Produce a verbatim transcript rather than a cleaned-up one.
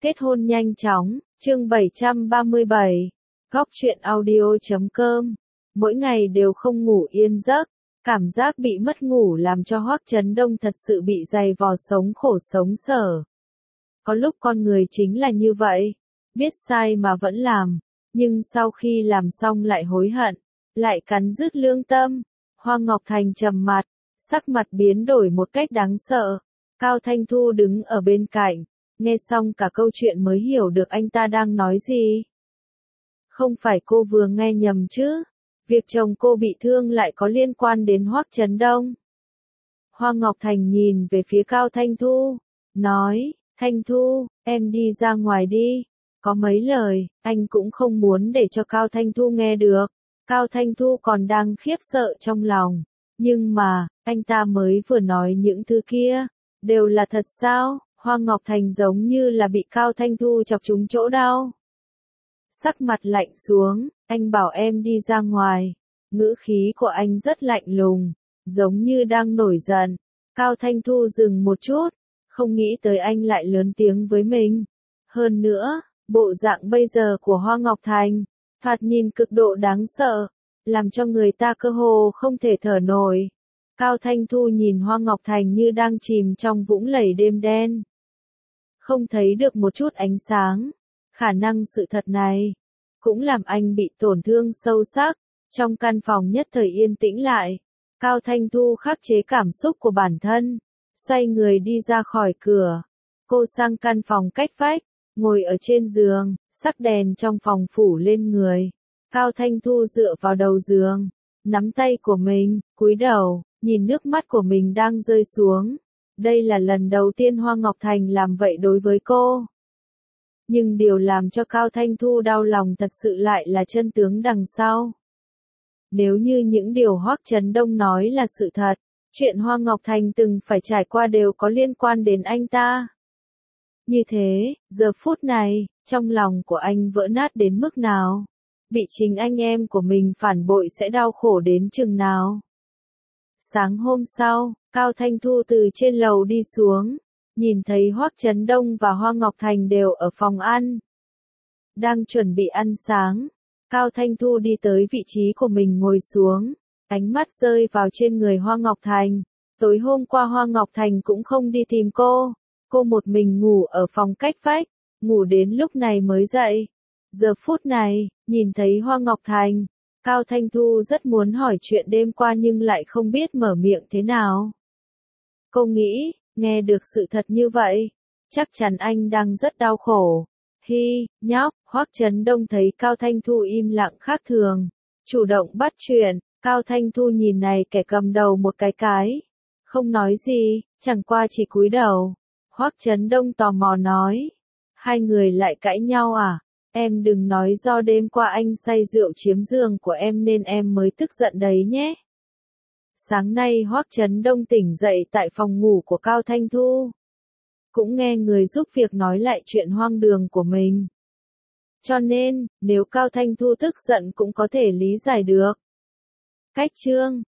Kết hôn nhanh chóng, chương bảy trăm ba mươi bảy, góc truyện audio chấm com. Mỗi ngày đều không ngủ yên giấc, cảm giác bị mất ngủ làm cho Hoắc Chấn Đông thật sự bị dày vò sống khổ sống sở. Có lúc con người chính là như vậy, biết sai mà vẫn làm, nhưng sau khi làm xong lại hối hận, lại cắn rứt lương tâm. Hoa Ngọc Thành trầm mặt, sắc mặt biến đổi một cách đáng sợ. Cao Thanh Thu đứng ở bên cạnh, nghe xong cả câu chuyện mới hiểu được anh ta đang nói gì. Không phải cô vừa nghe nhầm chứ? Việc chồng cô bị thương lại có liên quan đến Hoắc Chấn Đông. Hoa Ngọc Thành nhìn về phía Cao Thanh Thu, nói, Thanh Thu, em đi ra ngoài đi. Có mấy lời, anh cũng không muốn để cho Cao Thanh Thu nghe được. Cao Thanh Thu còn đang khiếp sợ trong lòng. Nhưng mà, anh ta mới vừa nói những thứ kia, đều là thật sao? Hoa Ngọc Thành giống như là bị Cao Thanh Thu chọc trúng chỗ đau. Sắc mặt lạnh xuống, anh bảo em đi ra ngoài. Ngữ khí của anh rất lạnh lùng, giống như đang nổi giận. Cao Thanh Thu dừng một chút, không nghĩ tới anh lại lớn tiếng với mình. Hơn nữa, bộ dạng bây giờ của Hoa Ngọc Thành, thoạt nhìn cực độ đáng sợ, làm cho người ta cơ hồ không thể thở nổi. Cao Thanh Thu nhìn Hoa Ngọc Thành như đang chìm trong vũng lầy đêm đen. Không thấy được một chút ánh sáng. Khả năng sự thật này cũng làm anh bị tổn thương sâu sắc. Trong căn phòng nhất thời yên tĩnh lại, Cao Thanh Thu khắc chế cảm xúc của bản thân, xoay người đi ra khỏi cửa. Cô sang căn phòng cách vách, ngồi ở trên giường, sắc đèn trong phòng phủ lên người. Cao Thanh Thu dựa vào đầu giường, nắm tay của mình, cúi đầu, nhìn nước mắt của mình đang rơi xuống. Đây là lần đầu tiên Hoa Ngọc Thành làm vậy đối với cô. Nhưng điều làm cho Cao Thanh Thu đau lòng thật sự lại là chân tướng đằng sau. Nếu như những điều Hoắc Chấn Đông nói là sự thật, chuyện Hoa Ngọc Thành từng phải trải qua đều có liên quan đến anh ta. Như thế, giờ phút này, trong lòng của anh vỡ nát đến mức nào? Bị chính anh em của mình phản bội sẽ đau khổ đến chừng nào? Sáng hôm sau, Cao Thanh Thu từ trên lầu đi xuống, nhìn thấy Hoắc Chấn Đông và Hoa Ngọc Thành đều ở phòng ăn. Đang chuẩn bị ăn sáng, Cao Thanh Thu đi tới vị trí của mình ngồi xuống, ánh mắt rơi vào trên người Hoa Ngọc Thành. Tối hôm qua Hoa Ngọc Thành cũng không đi tìm cô, cô một mình ngủ ở phòng cách vách, ngủ đến lúc này mới dậy. Giờ phút này, nhìn thấy Hoa Ngọc Thành, Cao Thanh Thu rất muốn hỏi chuyện đêm qua nhưng lại không biết mở miệng thế nào. Cô nghĩ, nghe được sự thật như vậy, chắc chắn anh đang rất đau khổ. Hi, nhóc, Hoắc Chấn Đông thấy Cao Thanh Thu im lặng khác thường, chủ động bắt chuyện. Cao Thanh Thu nhìn này kẻ cầm đầu một cái cái, không nói gì, chẳng qua chỉ cúi đầu. Hoắc Chấn Đông tò mò nói, hai người lại cãi nhau à? Em đừng nói do đêm qua anh say rượu chiếm giường của em nên em mới tức giận đấy nhé. Sáng nay Hoắc Chấn Đông tỉnh dậy tại phòng ngủ của Cao Thanh Thu. Cũng nghe người giúp việc nói lại chuyện hoang đường của mình. Cho nên, nếu Cao Thanh Thu tức giận cũng có thể lý giải được. Cách chương